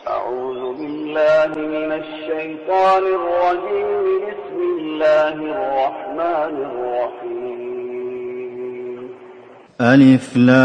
أعوذ بالله من الشيطان الرجيم. بسم الله الرحمن الرحيم. ألف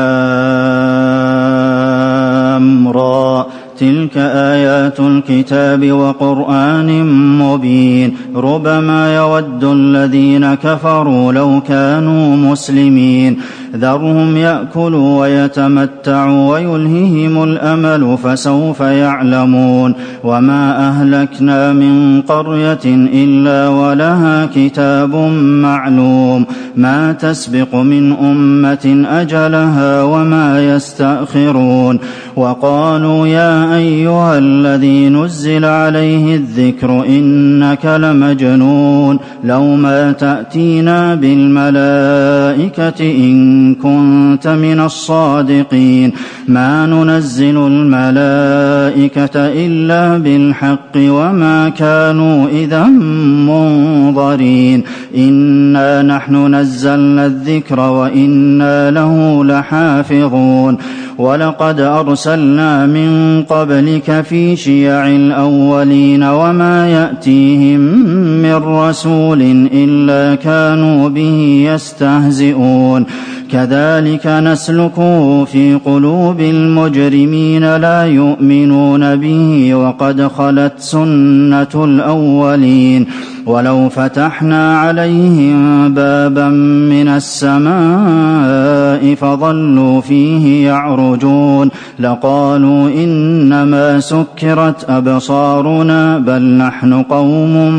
لام را تلك آيات الكتاب وقرآن مبين ربما يود الذين كفروا لو كانوا مسلمين ذرهم يأكلوا ويتمتعوا ويلههم الأمل فسوف يعلمون وما أهلكنا من قرية إلا ولها كتاب معلوم ما تسبق من أمة أجلها وما يستأخرون وقالوا يا أيها الذي نزل عليه الذكر إنك لمجنون لو ما تأتينا بالملائكة إن كنت من الصادقين ما ننزل الملائكة إلا بالحق وما كانوا إذا منظرين إنا نحن نزلنا الذكر وإنا له لحافظون ولقد أرسلنا من قبلك في شيع الأولين وما يأتيهم من رسول إلا كانوا به يستهزئون كذلك نسلكه في قلوب المجرمين لا يؤمنون به وقد خلت سنة الأولين ولو فتحنا عليهم بابا من السماء فظلوا فيه يعرجون لقالوا إنما سكرت أبصارنا بل نحن قوم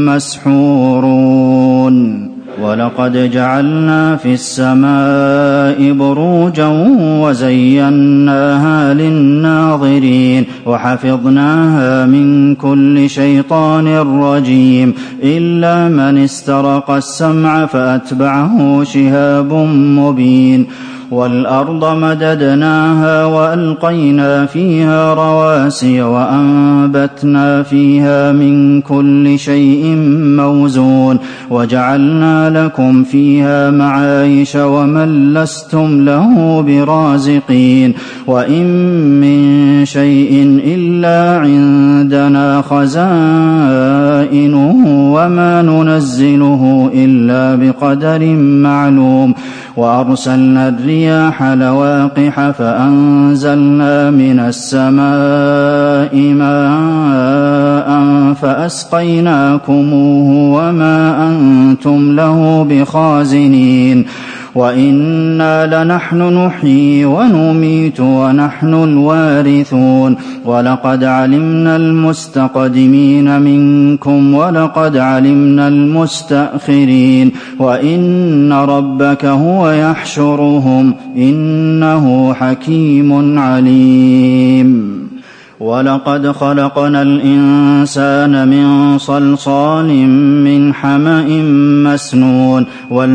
مسحورون ولقد جعلنا في السماء بروجا وزيناها للناظرين وحفظناها من كل شيطان رجيم إلا من استرق السمع فأتبعه شهاب مبين والأرض مددناها وألقينا فيها رواسي وأنبتنا فيها من كل شيء موزون وجعلنا لكم فيها معايش ومن لستم له برازقين وإن من شيء إلا عندنا خزائنه وما ننزله إلا بقدر معلوم وأرسلنا الرياح لواقح فأنزلنا من السماء ماء فأسقيناكموه وما أنتم له بخازنين وإنا لنحن نحيي ونميت ونحن الوارثون ولقد علمنا المستقدمين منكم ولقد علمنا المستأخرين وإن ربك هو يحشرهم إنه حكيم عليم ولقد خلقنا الإنسان من صلصال من حمأ مسنون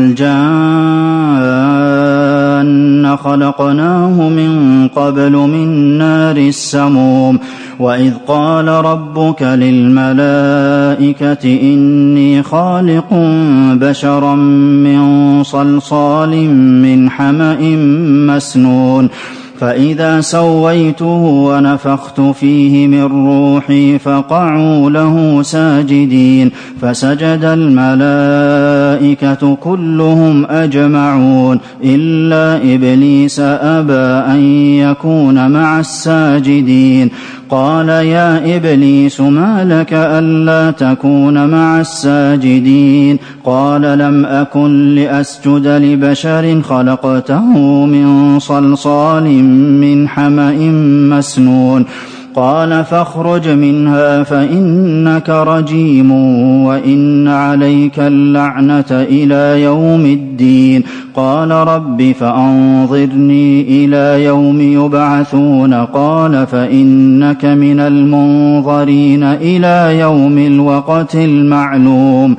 والجان خلقناه من قبل من نار السموم وإذ قال ربك للملائكة إني خالق بشرا من صلصال من حمأ مسنون فإذا سويته ونفخت فيه من روحي فقعوا له ساجدين فسجد الملائكة كلهم أجمعون إلا إبليس أبى أن يكون مع الساجدين قال يا إبليس ما لك ألا تكون مع الساجدين قال لم أكن لأسجد لبشر خلقته من صلصال من حمأ مسنون قال فاخرج منها فإنك رجيم وإن عليك اللعنة إلى يوم الدين قال رب فأنظرني إلى يوم يبعثون قال فإنك من المنظرين إلى يوم الوقت المعلوم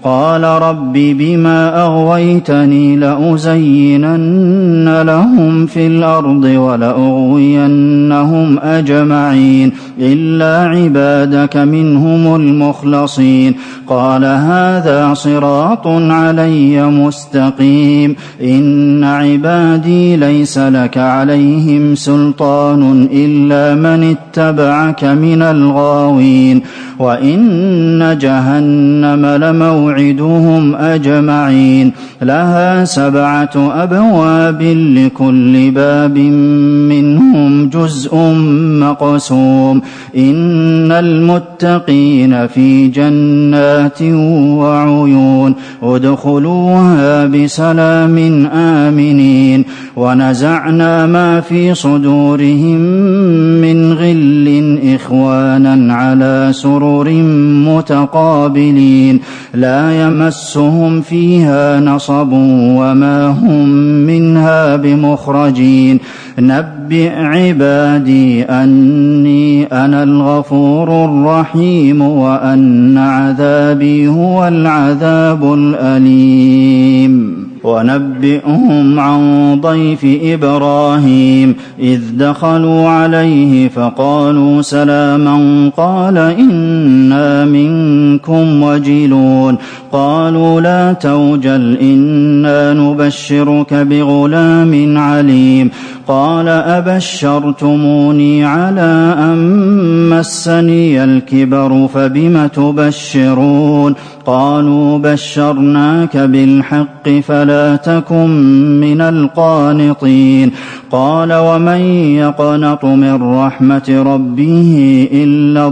قال رب بما أغويتني لأزينن لهم في الأرض ولأغوينهم أجمعين إلا عبادك منهم المخلصين قال هذا صراط علي مستقيم إن عبادي ليس لك عليهم سلطان إلا من اتبعك من الغاوين وإن جهنم لموعدهم أجمعين لها 7 أبواب لكل باب منهم جزء مقسوم إن المتقين في جنات وعيون ادخلوها بسلام آمنين ونزعنا ما في صدورهم من غل إخوانا على سرر متقابلين لا يمسهم فيها نصب وما هم منها بمخرجين نبئ عبادي أني أنا الغفور الرحيم وأن عذابي هو العذاب الأليم ونبئهم عن ضيف إبراهيم إذ دخلوا عليه فقالوا سلاما قال إنا منكم وجلون قالوا لا توجل إنا نبشرك بغلام عليم قال أبشرتموني على أن مسني الكبر فبم تبشرون قالوا بشرناك بالحق فلا تكن من القانطين قال ومن يقنط من رحمة ربه إلا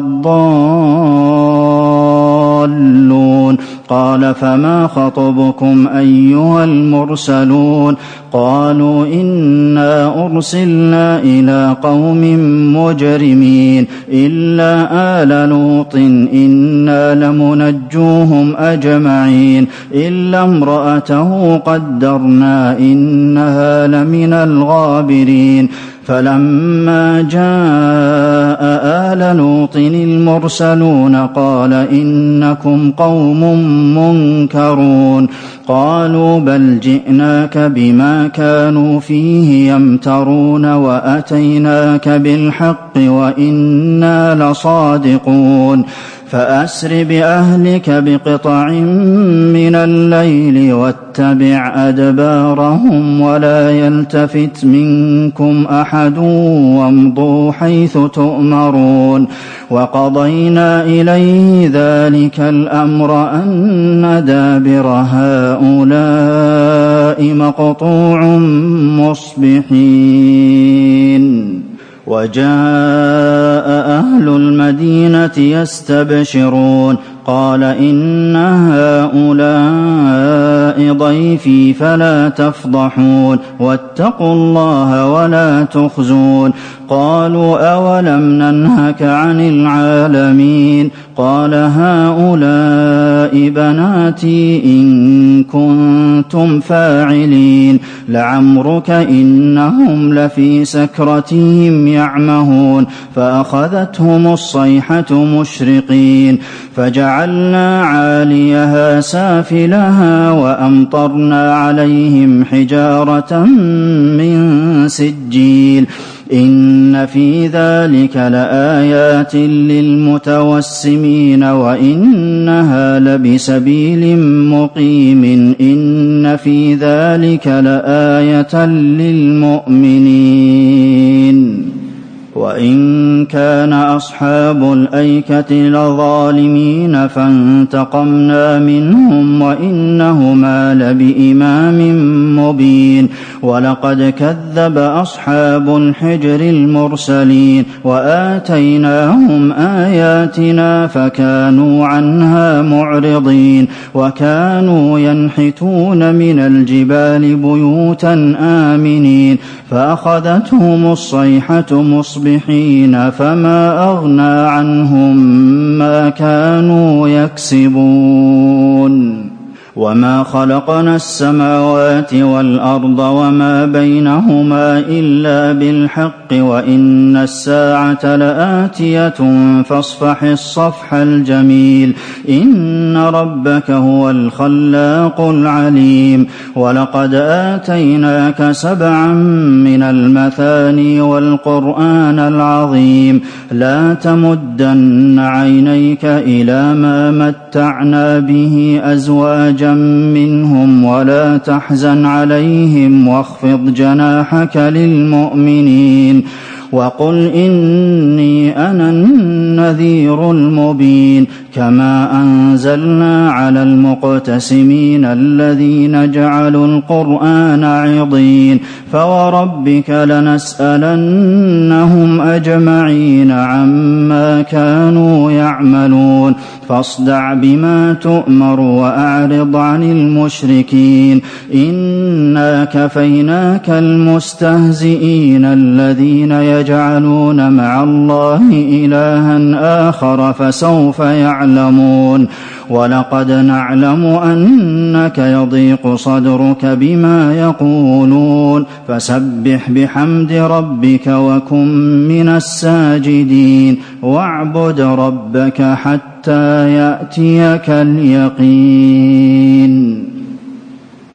الضالون قال فما خطبكم أيها المرسلون قالوا إنا أرسلنا إلى قوم مجرمين إلا آل لوط إنا لمنجوهم أجمعين إلا امرأته قدرنا إنها لمن الغابرين فلما جاء آل لوط المرسلون قال إنكم قوم منكرون قالوا بل جئناك بما كانوا فيه يمترون وأتيناك بالحق وإنا لصادقون فأسر بأهلك بقطع من الليل واتبع أدبارهم ولا يلتفت منكم أحد وامضوا حيث تؤمرون وقضينا إليه ذلك الأمر أن دابر هؤلاء مقطوع مصبحين وجاء أهل المدينة يستبشرون قال إن هؤلاء ضيفي فلا تفضحون واتقوا الله ولا تخزون قالوا أولم ننهك عن العالمين قال هؤلاء بناتي إن كنتم فاعلين لعمرك إنهم لفي سكرتهم يعمهون فأخذتهم الصيحة مشرقين فجعلنا عاليها سافلها وأمطرنا عليهم حجارة من سجيل إن في ذلك لآيات للمتوسمين وإنها لبسبيل مقيم إن في ذلك لآية للمؤمنين وإن كان أصحاب الأيكة لظالمين فانتقمنا منهم وإنهما لبإمام مبين ولقد كذب أصحاب الحجر المرسلين وآتيناهم آياتنا فكانوا عنها معرضين وكانوا ينحتون من الجبال بيوتا آمنين فأخذتهم الصيحة مصبحين فما أغنى عنهم ما كانوا يكسبون وما خلقنا السماوات والأرض وما بينهما إلا بالحق وإن الساعة لآتية فاصفح الصفح الجميل إن ربك هو الخلاق العليم ولقد آتيناك 7 من المثاني والقرآن العظيم لا تمدن عينيك إلى ما متعنا به أزواجا منهم ولا تحزن عليهم واخفض جناحك للمؤمنين وقل إني أنا النذير المبين كما أنزلنا على المقتسمين الذين جعلوا القرآن عضين فوربك لنسألنهم أجمعين عما كانوا يعملون فاصدع بما تؤمر وأعرض عن المشركين إنا كفيناك المستهزئين الذين يجعلون مع الله إلها آخر فسوف يعلمون ولقد نعلم أنك يضيق صدرك بما يقولون فسبح بحمد ربك وكن من الساجدين واعبد ربك حتى يأتيك اليقين